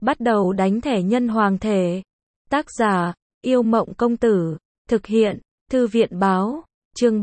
Bắt đầu đánh thẻ nhân hoàng thể. Tác giả, Yêu Mộng Công Tử. Thực hiện, Thư viện Báo. Chương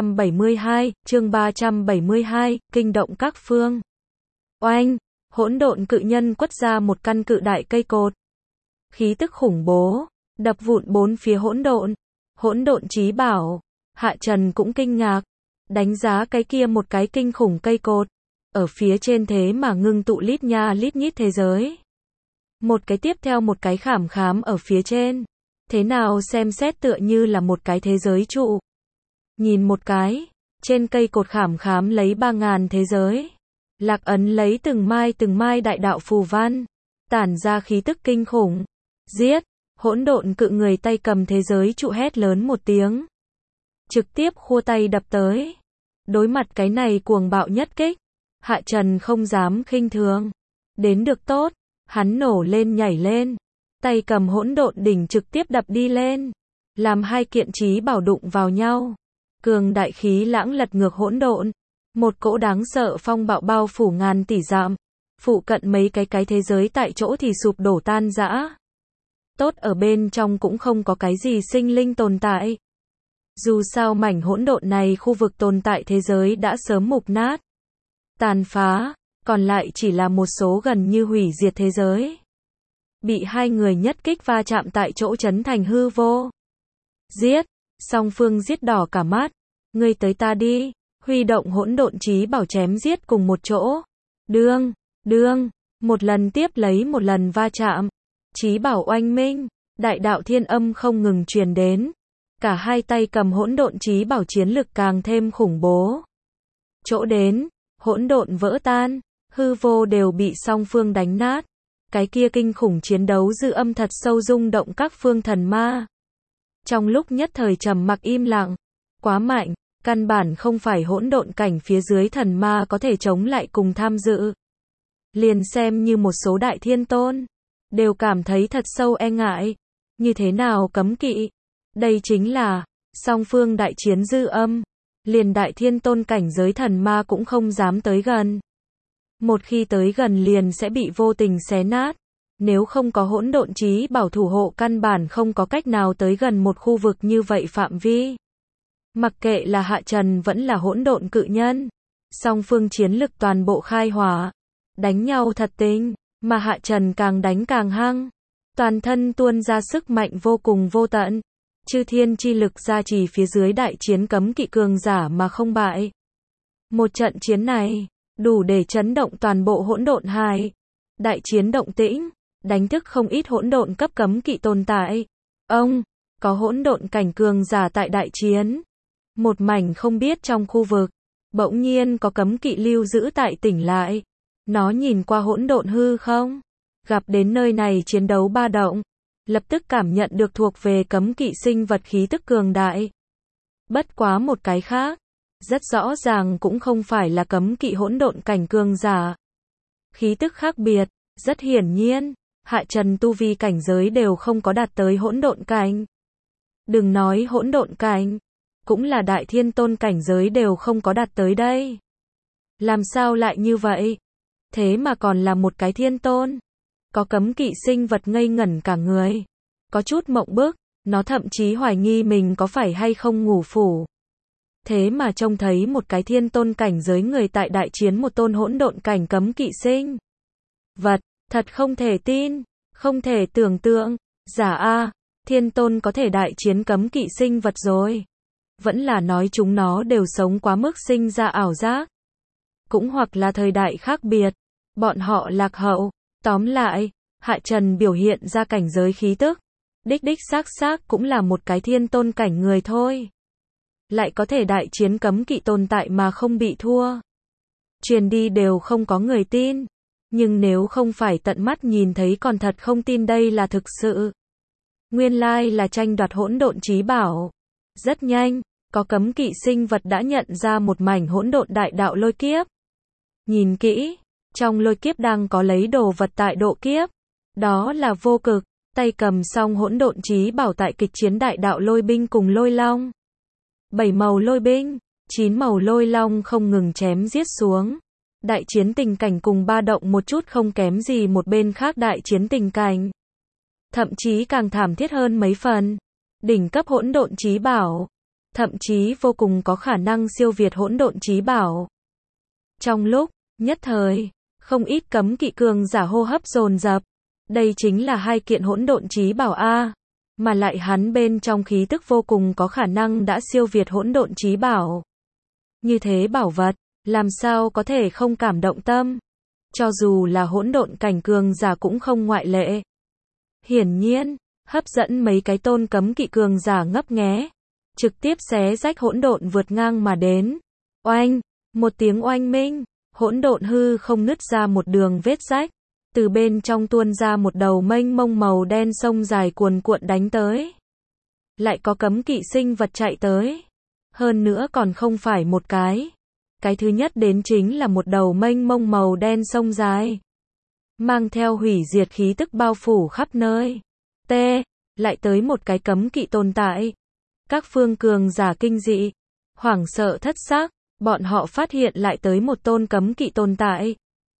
372, kinh động các phương. Oanh, hỗn độn cự nhân quất ra một căn cự đại cây cột. Khí tức khủng bố, đập vụn bốn phía hỗn độn chí bảo. Hạ Trần cũng kinh ngạc, đánh giá cái kia một cái kinh khủng cây cột. Ở phía trên thế mà ngưng tụ lít nha lít nhít thế giới. Một cái tiếp theo một cái khảm khám ở phía trên. Thế nào xem xét tựa như là một cái thế giới trụ. Nhìn một cái, trên cây cột khảm khám lấy 3.000 thế giới. Lạc ấn lấy từng mai đại đạo phù văn. Tản ra khí tức kinh khủng. Giết, hỗn độn cự người tay cầm thế giới trụ hét lớn một tiếng. Trực tiếp khua tay đập tới. Đối mặt cái này cuồng bạo nhất kích. Hạ Trần không dám khinh thường. Đến được tốt, hắn nổ lên nhảy lên. Tay cầm hỗn độn đỉnh trực tiếp đập đi lên. Làm hai kiện chí bảo đụng vào nhau. Cường đại khí lãng lật ngược hỗn độn. Một cỗ đáng sợ phong bạo bao phủ ngàn tỷ dặm. Phụ cận mấy cái thế giới tại chỗ thì sụp đổ tan rã. Tốt ở bên trong cũng không có cái gì sinh linh tồn tại. Dù sao mảnh hỗn độn này khu vực tồn tại thế giới đã sớm mục nát. Tàn phá, còn lại chỉ là một số gần như hủy diệt thế giới. Bị hai người nhất kích va chạm tại chỗ chấn thành hư vô. Giết, song phương giết đỏ cả mắt. Ngươi tới ta đi, huy động hỗn độn chí bảo chém giết cùng một chỗ. Đương, một lần tiếp lấy một lần va chạm. Chí bảo oanh minh, đại đạo thiên âm không ngừng truyền đến. Cả hai tay cầm hỗn độn chí bảo chiến lực càng thêm khủng bố. Chỗ đến, hỗn độn vỡ tan, hư vô đều bị song phương đánh nát. Cái kia kinh khủng chiến đấu dư âm thật sâu rung động các phương thần ma. Trong lúc nhất thời trầm mặc im lặng, quá mạnh, căn bản không phải hỗn độn cảnh phía dưới thần ma có thể chống lại cùng tham dự. Liền xem như một số đại thiên tôn, đều cảm thấy thật sâu e ngại. Như thế nào cấm kỵ? Đây chính là song phương đại chiến dư âm. Liền đại thiên tôn cảnh giới thần ma cũng không dám tới gần. Một khi tới gần liền sẽ bị vô tình xé nát. Nếu không có hỗn độn chí bảo thủ hộ căn bản không có cách nào tới gần một khu vực như vậy phạm vi. Mặc kệ là Hạ Trần vẫn là hỗn độn cự nhân. Song phương chiến lực toàn bộ khai hỏa. Đánh nhau thật tình, mà Hạ Trần càng đánh càng hăng. Toàn thân tuôn ra sức mạnh vô cùng vô tận. Chư thiên chi lực gia trì phía dưới đại chiến cấm kỵ cường giả mà không bại. Một trận chiến này, đủ để chấn động toàn bộ hỗn độn hải. Đại chiến động tĩnh, đánh thức không ít hỗn độn cấp cấm kỵ tồn tại. Có hỗn độn cảnh cường giả tại đại chiến. Một mảnh không biết trong khu vực, bỗng nhiên có cấm kỵ lưu giữ tại tỉnh lại. Nó nhìn qua hỗn độn hư không, gặp đến nơi này chiến đấu ba động. Lập tức cảm nhận được thuộc về cấm kỵ sinh vật khí tức cường đại. Bất quá một cái khác, rất rõ ràng cũng không phải là cấm kỵ hỗn độn cảnh cường giả. Khí tức khác biệt, rất hiển nhiên, Hạ Trần tu vi cảnh giới đều không có đạt tới hỗn độn cảnh. Đừng nói hỗn độn cảnh, cũng là đại thiên tôn cảnh giới đều không có đạt tới đây. Làm sao lại như vậy? Thế mà còn là một cái thiên tôn. Có cấm kỵ sinh vật ngây ngẩn cả người. Có chút mộng bức, nó thậm chí hoài nghi mình có phải hay không ngủ phủ. Thế mà trông thấy một cái thiên tôn cảnh giới người tại đại chiến một tôn hỗn độn cảnh cấm kỵ sinh vật, thật không thể tin, không thể tưởng tượng. Giả a, thiên tôn có thể đại chiến cấm kỵ sinh vật rồi. Vẫn là nói chúng nó đều sống quá mức sinh ra ảo giác. Cũng hoặc là thời đại khác biệt, bọn họ lạc hậu. Tóm lại, Hạ Trần biểu hiện ra cảnh giới khí tức. Đích xác cũng là một cái thiên tôn cảnh người thôi. Lại có thể đại chiến cấm kỵ tồn tại mà không bị thua. Truyền đi đều không có người tin. Nhưng nếu không phải tận mắt nhìn thấy còn thật không tin đây là thực sự. Nguyên lai là tranh đoạt hỗn độn chí bảo. Rất nhanh, có cấm kỵ sinh vật đã nhận ra một mảnh hỗn độn đại đạo lôi kiếp. Nhìn kỹ, trong lôi kiếp đang có lấy đồ vật tại độ kiếp. Đó là vô cực, tay cầm song hỗn độn chí bảo tại kịch chiến đại đạo lôi binh cùng lôi long. 7 màu lôi binh, 9 màu lôi long không ngừng chém giết xuống. Đại chiến tình cảnh cùng ba động một chút không kém gì một bên khác đại chiến tình cảnh. Thậm chí càng thảm thiết hơn mấy phần. Đỉnh cấp hỗn độn chí bảo. Thậm chí vô cùng có khả năng siêu việt hỗn độn chí bảo. Trong lúc, nhất thời, không ít cấm kỵ cường giả hô hấp dồn dập. Đây chính là hai kiện hỗn độn chí bảo A. Mà lại hắn bên trong khí tức vô cùng có khả năng đã siêu việt hỗn độn chí bảo. Như thế bảo vật, làm sao có thể không cảm động tâm. Cho dù là hỗn độn cảnh cường giả cũng không ngoại lệ. Hiển nhiên, hấp dẫn mấy cái tôn cấm kỵ cường giả ngấp nghé. Trực tiếp xé rách hỗn độn vượt ngang mà đến. Oanh, một tiếng oanh minh, hỗn độn hư không nứt ra một đường vết rách. Từ bên trong tuôn ra một đầu mênh mông màu đen sông dài cuồn cuộn đánh tới. Lại có cấm kỵ sinh vật chạy tới. Hơn nữa còn không phải một cái. Cái thứ nhất đến chính là một đầu mênh mông màu đen sông dài. Mang theo hủy diệt khí tức bao phủ khắp nơi. T. Lại tới một cái cấm kỵ tồn tại. Các phương cường giả kinh dị. Hoảng sợ thất xác. Bọn họ phát hiện lại tới một tôn cấm kỵ tồn tại.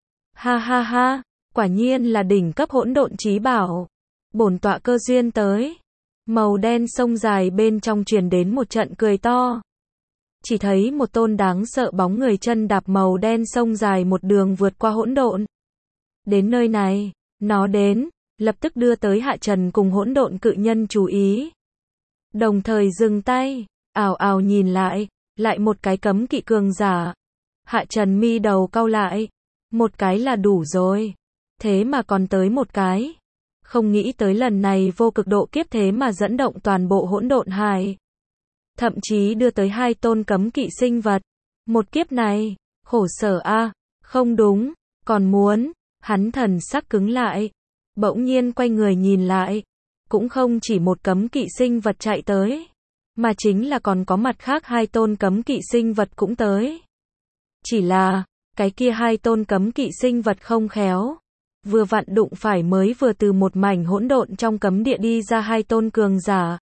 Ha ha ha. Quả nhiên là đỉnh cấp hỗn độn chí bảo. Bổn tọa cơ duyên tới. Màu đen sông dài bên trong truyền đến một trận cười to. Chỉ thấy một tôn đáng sợ bóng người chân đạp màu đen sông dài một đường vượt qua hỗn độn. Đến nơi này, nó đến, lập tức đưa tới Hạ Trần cùng hỗn độn cự nhân chú ý. Đồng thời dừng tay, ào ào nhìn lại một cái cấm kỵ cường giả. Hạ Trần mi đầu cau lại, một cái là đủ rồi. Thế mà còn tới một cái. Không nghĩ tới lần này vô cực độ kiếp thế mà dẫn động toàn bộ hỗn độn hải. Thậm chí đưa tới hai tôn cấm kỵ sinh vật. Một kiếp này, khổ sở a, không đúng, còn muốn, hắn thần sắc cứng lại. Bỗng nhiên quay người nhìn lại. Cũng không chỉ một cấm kỵ sinh vật chạy tới. Mà chính là còn có mặt khác hai tôn cấm kỵ sinh vật cũng tới. Chỉ là, cái kia hai tôn cấm kỵ sinh vật không khéo. Vừa vặn đụng phải mới vừa từ một mảnh hỗn độn trong cấm địa đi ra hai tôn cường giả.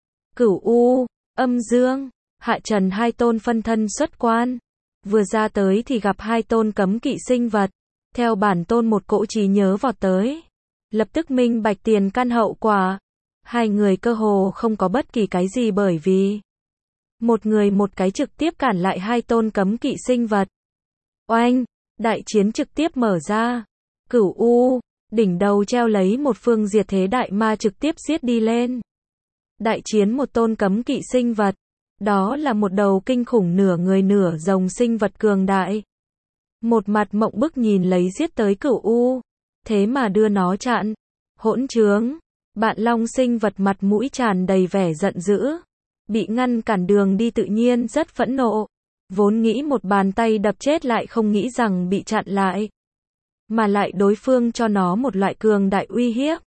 Cửu U, Âm Dương, Hạ Trần hai tôn phân thân xuất quan. Vừa ra tới thì gặp hai tôn cấm kỵ sinh vật. Theo bản tôn một cỗ trí nhớ vọt tới. Lập tức minh bạch tiền căn hậu quả. Hai người cơ hồ không có bất kỳ cái gì bởi vì. Một người một cái trực tiếp cản lại hai tôn cấm kỵ sinh vật. Oanh, đại chiến trực tiếp mở ra. Cửu U, đỉnh đầu treo lấy một phương diệt thế đại ma trực tiếp giết đi lên. Đại chiến một tôn cấm kỵ sinh vật. Đó là một đầu kinh khủng nửa người nửa rồng sinh vật cường đại. Một mặt mộng bức nhìn lấy giết tới Cửu U. Thế mà đưa nó chặn. Hỗn trướng. Bạn long sinh vật mặt mũi tràn đầy vẻ giận dữ. Bị ngăn cản đường đi tự nhiên rất phẫn nộ. Vốn nghĩ một bàn tay đập chết lại không nghĩ rằng bị chặn lại. Mà lại đối phương cho nó một loại cường đại uy hiếp.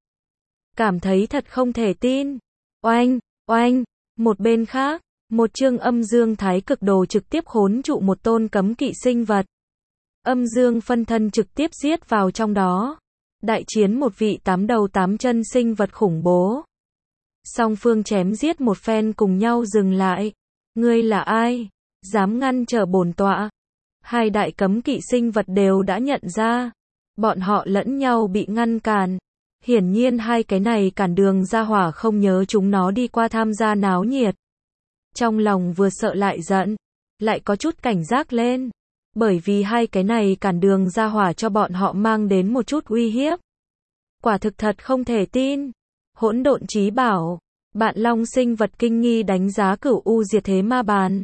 Cảm thấy thật không thể tin. Oanh, oanh, một bên khác, một chương âm dương thái cực đồ trực tiếp khốn trụ một tôn cấm kỵ sinh vật. Âm dương phân thân trực tiếp giết vào trong đó. Đại chiến một vị 8 đầu 8 chân sinh vật khủng bố. Song phương chém giết một phen cùng nhau dừng lại. Ngươi là ai? Dám ngăn trở bổn tọa? Hai đại cấm kỵ sinh vật đều đã nhận ra. Bọn họ lẫn nhau bị ngăn cản. Hiển nhiên hai cái này cản đường ra hỏa không nhớ chúng nó đi qua tham gia náo nhiệt. Trong lòng vừa sợ lại giận. Lại có chút cảnh giác lên. Bởi vì hai cái này cản đường ra hỏa cho bọn họ mang đến một chút uy hiếp. Quả thực thật không thể tin. Hỗn độn chí bảo. Bạn long sinh vật kinh nghi đánh giá Cửu U diệt thế ma bàn.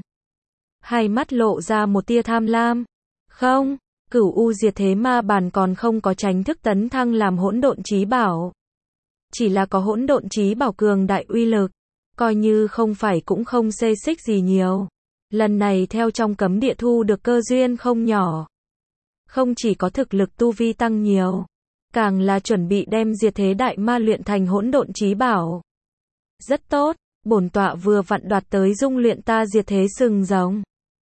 Hai mắt lộ ra một tia tham lam. Không, Cửu U diệt thế ma bàn còn không có chính thức tấn thăng làm hỗn độn chí bảo. Chỉ là có hỗn độn chí bảo cường đại uy lực. Coi như không phải cũng không xê xích gì nhiều. Lần này theo trong cấm địa thu được cơ duyên không nhỏ. Không chỉ có thực lực tu vi tăng nhiều. Càng là chuẩn bị đem diệt thế đại ma luyện thành hỗn độn chí bảo. Rất tốt, bổn tọa vừa vặn đoạt tới dung luyện ta diệt thế sừng rồng.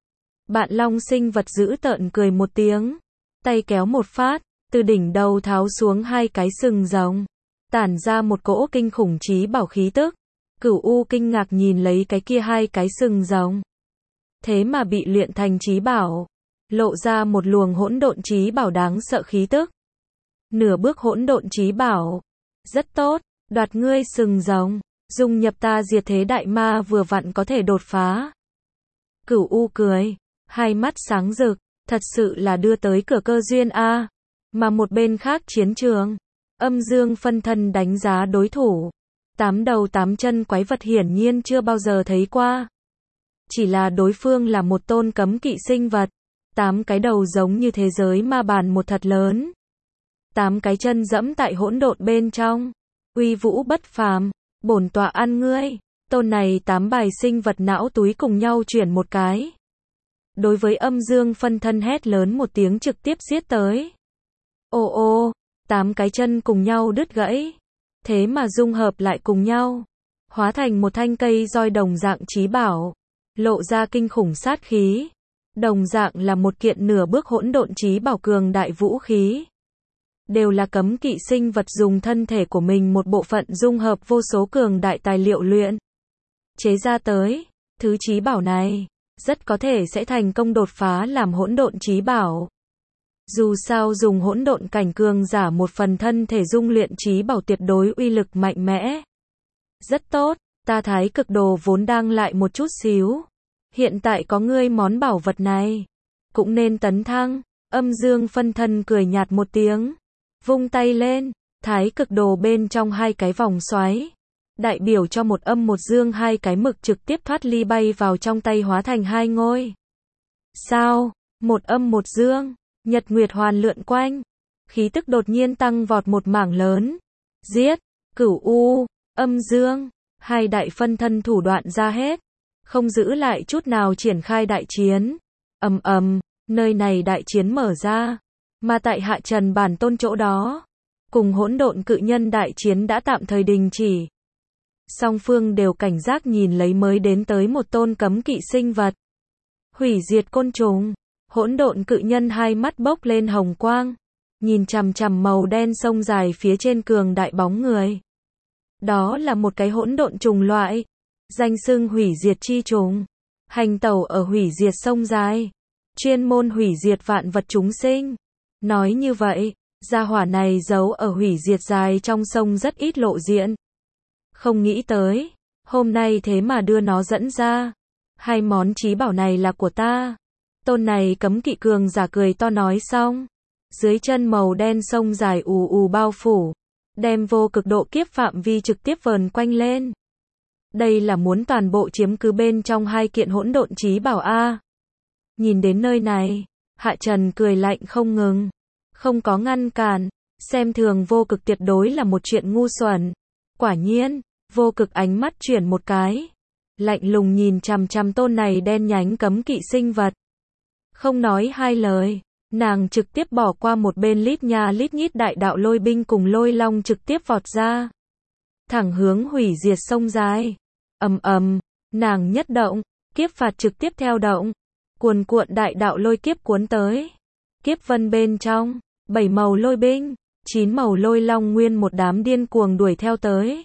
Bạn long sinh vật dữ tợn cười một tiếng. Tay kéo một phát, từ đỉnh đầu tháo xuống hai cái sừng rồng. Tản ra một cỗ kinh khủng chí bảo khí tức. Cửu U kinh ngạc nhìn lấy cái kia hai cái sừng rồng. Thế mà bị luyện thành chí bảo. lộ ra một luồng hỗn độn chí bảo đáng sợ khí tức. Nửa bước hỗn độn chí bảo. Rất tốt, đoạt ngươi sừng rồng, dung nhập ta diệt thế đại ma vừa vặn có thể đột phá. Cửu U cười, hai mắt sáng rực, thật sự là đưa tới cửa cơ duyên a. Mà một bên khác chiến trường, Âm Dương phân thân đánh giá đối thủ. 8 đầu 8 chân quái vật hiển nhiên chưa bao giờ thấy qua. Chỉ là đối phương là một tôn cấm kỵ sinh vật. 8 cái đầu giống như thế giới ma bàn một thật lớn. 8 cái chân dẫm tại hỗn độn bên trong. Uy vũ bất phàm, bổn tọa ăn ngươi. Tôn này 8 bài sinh vật não túi cùng nhau chuyển một cái. Đối với Âm Dương phân thân hét lớn một tiếng trực tiếp giết tới. Ô ô, 8 cái chân cùng nhau đứt gãy. Thế mà dung hợp lại cùng nhau. Hóa thành một thanh cây roi đồng dạng chí bảo. Lộ ra kinh khủng sát khí. Đồng dạng là một kiện nửa bước hỗn độn chí bảo cường đại vũ khí. Đều là cấm kỵ sinh vật dùng thân thể của mình một bộ phận dung hợp vô số cường đại tài liệu luyện. Chế ra tới, thứ chí bảo này, rất có thể sẽ thành công đột phá làm hỗn độn chí bảo. Dù sao dùng hỗn độn cảnh cường giả một phần thân thể dung luyện chí bảo tuyệt đối uy lực mạnh mẽ. Rất tốt, ta thái cực đồ vốn đang lại một chút xíu. Hiện tại có ngươi món bảo vật này, cũng nên tấn thăng. Âm Dương phân thân cười nhạt một tiếng, vung tay lên, thái cực đồ bên trong hai cái vòng xoáy, đại biểu cho một âm một dương hai cái mực trực tiếp thoát ly bay vào trong tay hóa thành hai ngôi. Sao? Một âm một dương, nhật nguyệt hoàn lượn quanh, khí tức đột nhiên tăng vọt một mảng lớn. Giết, Cửu U, Âm Dương, hai đại phân thân thủ đoạn ra hết, không giữ lại chút nào triển khai đại chiến. Ầm ầm, nơi này đại chiến mở ra, mà tại Hạ Trần bản tôn chỗ đó, cùng hỗn độn cự nhân đại chiến đã tạm thời đình chỉ. Song phương đều cảnh giác nhìn lấy mới đến tới một tôn cấm kỵ sinh vật. Hủy diệt côn trùng, hỗn độn cự nhân hai mắt bốc lên hồng quang, nhìn chằm chằm màu đen sông dài phía trên cường đại bóng người. Đó là một cái hỗn độn trùng loại, danh xưng hủy diệt chi trùng, hành tẩu ở hủy diệt sông dài, chuyên môn hủy diệt vạn vật chúng sinh. Nói như vậy, gia hỏa này giấu ở hủy diệt dài trong sông rất ít lộ diện. Không nghĩ tới, hôm nay thế mà đưa nó dẫn ra. Hai món chí bảo này là của ta. Tôn này cấm kỵ cường giả cười to nói xong. Dưới chân màu đen sông dài ù ù bao phủ, đem vô cực độ kiếp phạm vi trực tiếp vờn quanh lên. Đây là muốn toàn bộ chiếm cứ bên trong hai kiện hỗn độn chí bảo a. Nhìn đến nơi này, Hạ Trần cười lạnh không ngừng, không có ngăn cản, xem thường vô cực tuyệt đối là một chuyện ngu xuẩn. Quả nhiên, vô cực ánh mắt chuyển một cái, lạnh lùng nhìn chằm chằm tôn này đen nhánh cấm kỵ sinh vật. Không nói hai lời, nàng trực tiếp bỏ qua một bên lít nha lít nhít đại đạo lôi binh cùng lôi long trực tiếp vọt ra, thẳng hướng hủy diệt sông dài. Ầm ầm, nàng nhất động, kiếp phạt trực tiếp theo động, cuồn cuộn đại đạo lôi kiếp cuốn tới. Kiếp vân bên trong, 7 màu lôi binh, 9 màu lôi long nguyên một đám điên cuồng đuổi theo tới.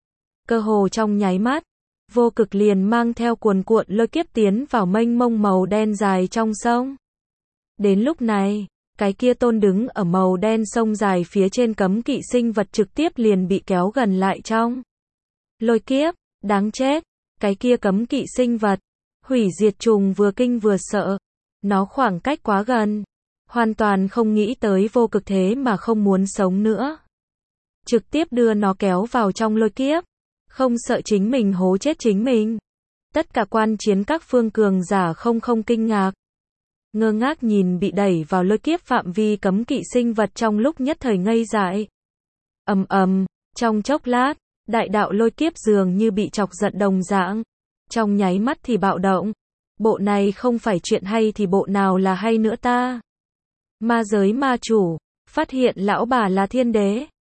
Cơ hồ trong nháy mắt, vô cực liền mang theo cuồn cuộn lôi kiếp tiến vào mênh mông màu đen dài trong sông. Đến lúc này, cái kia tôn đứng ở màu đen sông dài phía trên cấm kỵ sinh vật trực tiếp liền bị kéo gần lại trong lôi kiếp. Đáng chết, cái kia cấm kỵ sinh vật, hủy diệt trùng vừa kinh vừa sợ. Nó khoảng cách quá gần, hoàn toàn không nghĩ tới vô cực thế mà không muốn sống nữa. Trực tiếp đưa nó kéo vào trong lôi kiếp, không sợ chính mình hố chết chính mình. Tất cả quan chiến các phương cường giả không kinh ngạc, ngơ ngác nhìn bị đẩy vào lôi kiếp phạm vi cấm kỵ sinh vật trong lúc nhất thời ngây dại. Ầm ầm, trong chốc lát, đại đạo lôi kiếp dường như bị chọc giận đồng dạng, trong nháy mắt thì bạo động. Bộ này không phải chuyện hay thì bộ nào là hay nữa ta? Ma giới ma chủ, phát hiện lão bà là thiên đế.